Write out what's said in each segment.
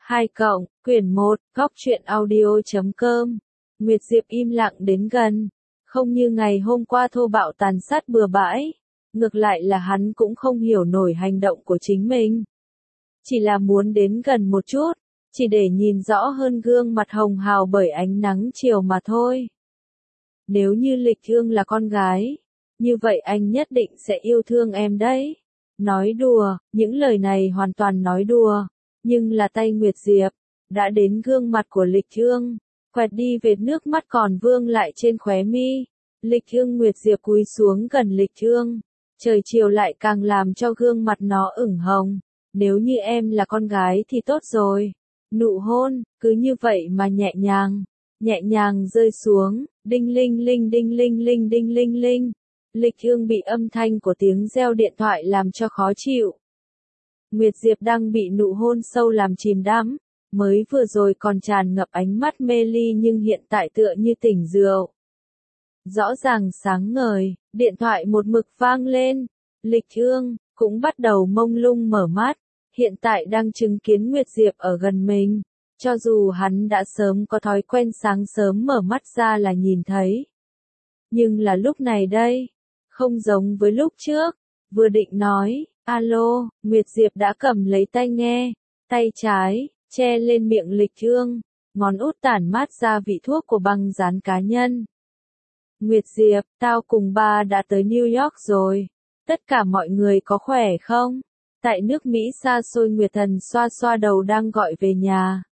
2 cộng, quyển 1, góc truyện audio.com. Nguyệt Diệp im lặng đến gần, không như ngày hôm qua thô bạo tàn sát bừa bãi, ngược lại là hắn cũng không hiểu nổi hành động của chính mình. Chỉ là muốn đến gần một chút, chỉ để nhìn rõ hơn gương mặt hồng hào bởi ánh nắng chiều mà thôi. Nếu như Lịch Thương là con gái, như vậy anh nhất định sẽ yêu thương em đấy. Nói đùa, những lời này hoàn toàn nói đùa, nhưng là tay Nguyệt Diệp, đã đến gương mặt của Lịch Thương, quẹt đi vệt nước mắt còn vương lại trên khóe mi. Lịch Thương Nguyệt Diệp cúi xuống gần Lịch Thương, trời chiều lại càng làm cho gương mặt nó ửng hồng. Nếu như em là con gái thì tốt rồi. Nụ hôn, cứ như vậy mà nhẹ nhàng rơi xuống, đinh linh linh đinh linh linh đinh linh linh. Lịch Thương bị âm thanh của tiếng reo điện thoại làm cho khó chịu. Nguyệt Diệp đang bị nụ hôn sâu làm chìm đắm, mới vừa rồi còn tràn ngập ánh mắt mê ly nhưng hiện tại tựa như tỉnh rượu. Rõ ràng sáng ngời, điện thoại một mực vang lên, Lịch Thương cũng bắt đầu mông lung mở mắt, hiện tại đang chứng kiến Nguyệt Diệp ở gần mình, cho dù hắn đã sớm có thói quen sáng sớm mở mắt ra là nhìn thấy. Nhưng là lúc này đây, không giống với lúc trước, vừa định nói, alo, Nguyệt Diệp đã cầm lấy tai nghe, tay trái, che lên miệng Lịch Thương, ngón út tản mát ra vị thuốc của băng dán cá nhân. Nguyệt Diệp, tao cùng ba đã tới New York rồi, tất cả mọi người có khỏe không? Tại nước Mỹ xa xôi Nguyệt Thần xoa xoa đầu đang gọi về nhà.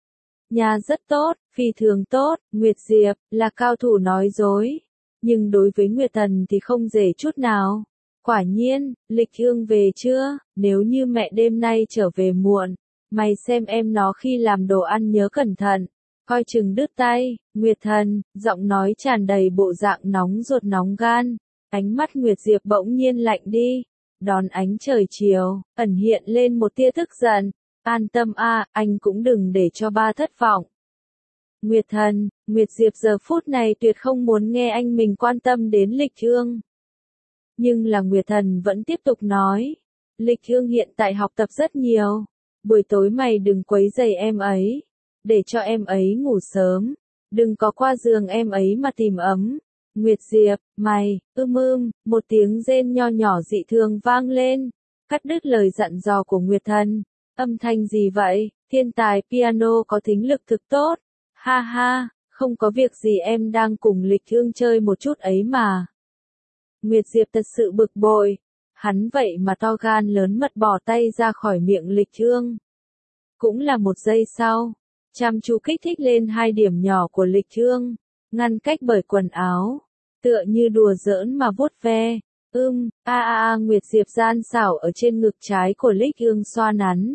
Nhà rất tốt, phi thường tốt, Nguyệt Diệp, là cao thủ nói dối. Nhưng đối với Nguyệt Thần thì không dễ chút nào. Quả nhiên, Lịch Thương về chưa? Nếu như mẹ đêm nay trở về muộn, mày xem em nó khi làm đồ ăn nhớ cẩn thận, coi chừng đứt tay. Nguyệt Thần, giọng nói tràn đầy bộ dạng nóng ruột nóng gan. Ánh mắt Nguyệt Diệp bỗng nhiên lạnh đi, đón ánh trời chiều, ẩn hiện lên một tia tức giận. An tâm a, anh cũng đừng để cho ba thất vọng. Nguyệt Thần, Nguyệt Diệp giờ phút này tuyệt không muốn nghe anh mình quan tâm đến Lịch Thương. Nhưng là Nguyệt Thần vẫn tiếp tục nói, Lịch Thương hiện tại học tập rất nhiều, buổi tối mày đừng quấy rầy em ấy, để cho em ấy ngủ sớm, đừng có qua giường em ấy mà tìm ấm. Nguyệt Diệp, mày, một tiếng rên nho nhỏ dị thường vang lên, cắt đứt lời dặn dò của Nguyệt Thần. Âm thanh gì vậy? Thiên tài piano có thính lực thực tốt. Ha ha, không có việc gì, em đang cùng Lịch Thương chơi một chút ấy mà. Nguyệt Diệp thật sự bực bội, hắn vậy mà to gan lớn mật bỏ tay ra khỏi miệng Lịch Thương. Cũng là một giây sau, chăm chú kích thích lên hai điểm nhỏ của Lịch Thương, ngăn cách bởi quần áo, tựa như đùa giỡn mà vuốt ve. Nguyệt Diệp gian xảo ở trên ngực trái của Lịch Thương xoa nắn.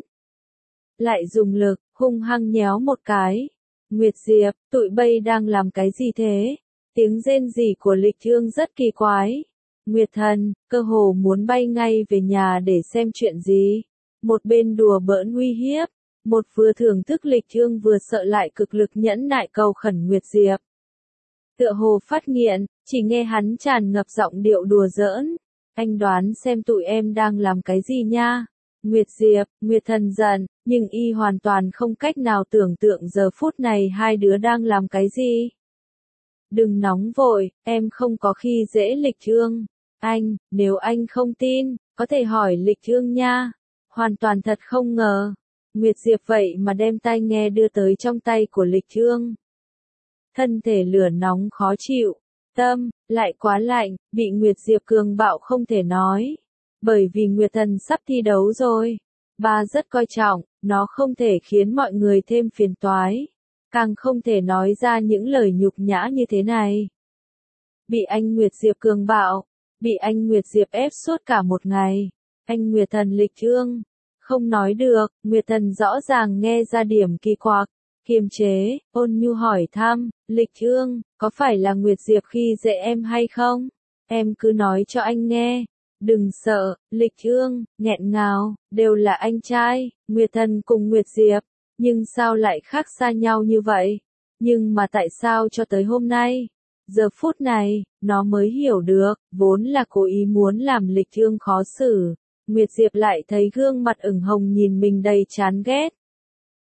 Lại dùng lực, hung hăng nhéo một cái. Nguyệt Diệp, tụi bay đang làm cái gì thế? Tiếng rên rỉ của Lịch Thương rất kỳ quái. Nguyệt Thần, cơ hồ muốn bay ngay về nhà để xem chuyện gì. Một bên đùa bỡn uy hiếp, một vừa thưởng thức Lịch Thương vừa sợ lại cực lực nhẫn nại cầu khẩn Nguyệt Diệp. Tựa hồ phát nghiện, chỉ nghe hắn tràn ngập giọng điệu đùa giỡn. Anh đoán xem tụi em đang làm cái gì nha? Nguyệt Diệp, Nguyệt Thần giận, nhưng y hoàn toàn không cách nào tưởng tượng giờ phút này hai đứa đang làm cái gì. Đừng nóng vội, em không có khi dễ Lịch Thương. Anh, nếu anh không tin, có thể hỏi Lịch Thương nha. Hoàn toàn thật không ngờ. Nguyệt Diệp vậy mà đem tai nghe đưa tới trong tay của Lịch Thương. Thân thể lửa nóng khó chịu, tâm, lại quá lạnh, bị Nguyệt Diệp cường bạo không thể nói. Bởi vì Nguyệt Thần sắp thi đấu rồi. Ba rất coi trọng, nó không thể khiến mọi người thêm phiền toái. Càng không thể nói ra những lời nhục nhã như thế này. Bị anh Nguyệt Diệp cường bạo, bị anh Nguyệt Diệp ép suốt cả một ngày. Anh Nguyệt Thần Lịch Thương, không nói được, Nguyệt Thần rõ ràng nghe ra điểm kỳ quặc. Kiềm chế, ôn nhu hỏi thăm, Lịch Thương, có phải là Nguyệt Diệp khi dễ em hay không? Em cứ nói cho anh nghe. Đừng sợ, Lịch Thương, nghẹn ngào, đều là anh trai, Nguyệt Thần cùng Nguyệt Diệp, nhưng sao lại khác xa nhau như vậy? Nhưng mà tại sao cho tới hôm nay, giờ phút này, nó mới hiểu được, vốn là cố ý muốn làm Lịch Thương khó xử. Nguyệt Diệp lại thấy gương mặt ửng hồng nhìn mình đầy chán ghét.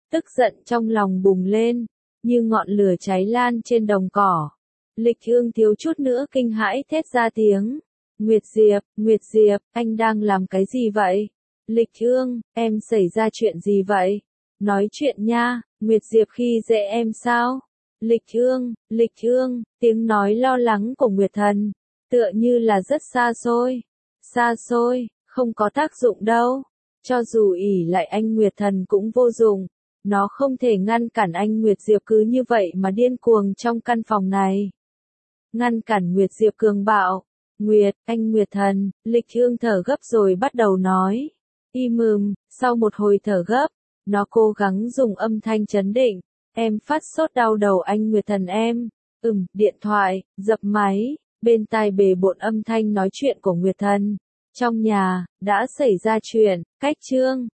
Tức giận trong lòng bùng lên, như ngọn lửa cháy lan trên đồng cỏ. Lịch Ương thiếu chút nữa kinh hãi thét ra tiếng. Nguyệt Diệp, anh đang làm cái gì vậy? Lịch Ương, em xảy ra chuyện gì vậy? Nói chuyện nha, Nguyệt Diệp khi dễ em sao? Lịch Ương, tiếng nói lo lắng của Nguyệt Thần, tựa như là rất xa xôi, không có tác dụng đâu. Cho dù ỷ lại anh Nguyệt Thần cũng vô dụng, nó không thể ngăn cản anh Nguyệt Diệp cứ như vậy mà điên cuồng trong căn phòng này. Ngăn cản Nguyệt Diệp cường bạo. Anh Nguyệt Thần, Lịch Ương thở gấp rồi bắt đầu nói. Sau một hồi thở gấp, nó cố gắng dùng âm thanh trấn định. Em phát sốt đau đầu anh Nguyệt Thần em. Điện thoại, dập máy, bên tai bề bộn âm thanh nói chuyện của Nguyệt Thần. Trong nhà, đã xảy ra chuyện, cách chương.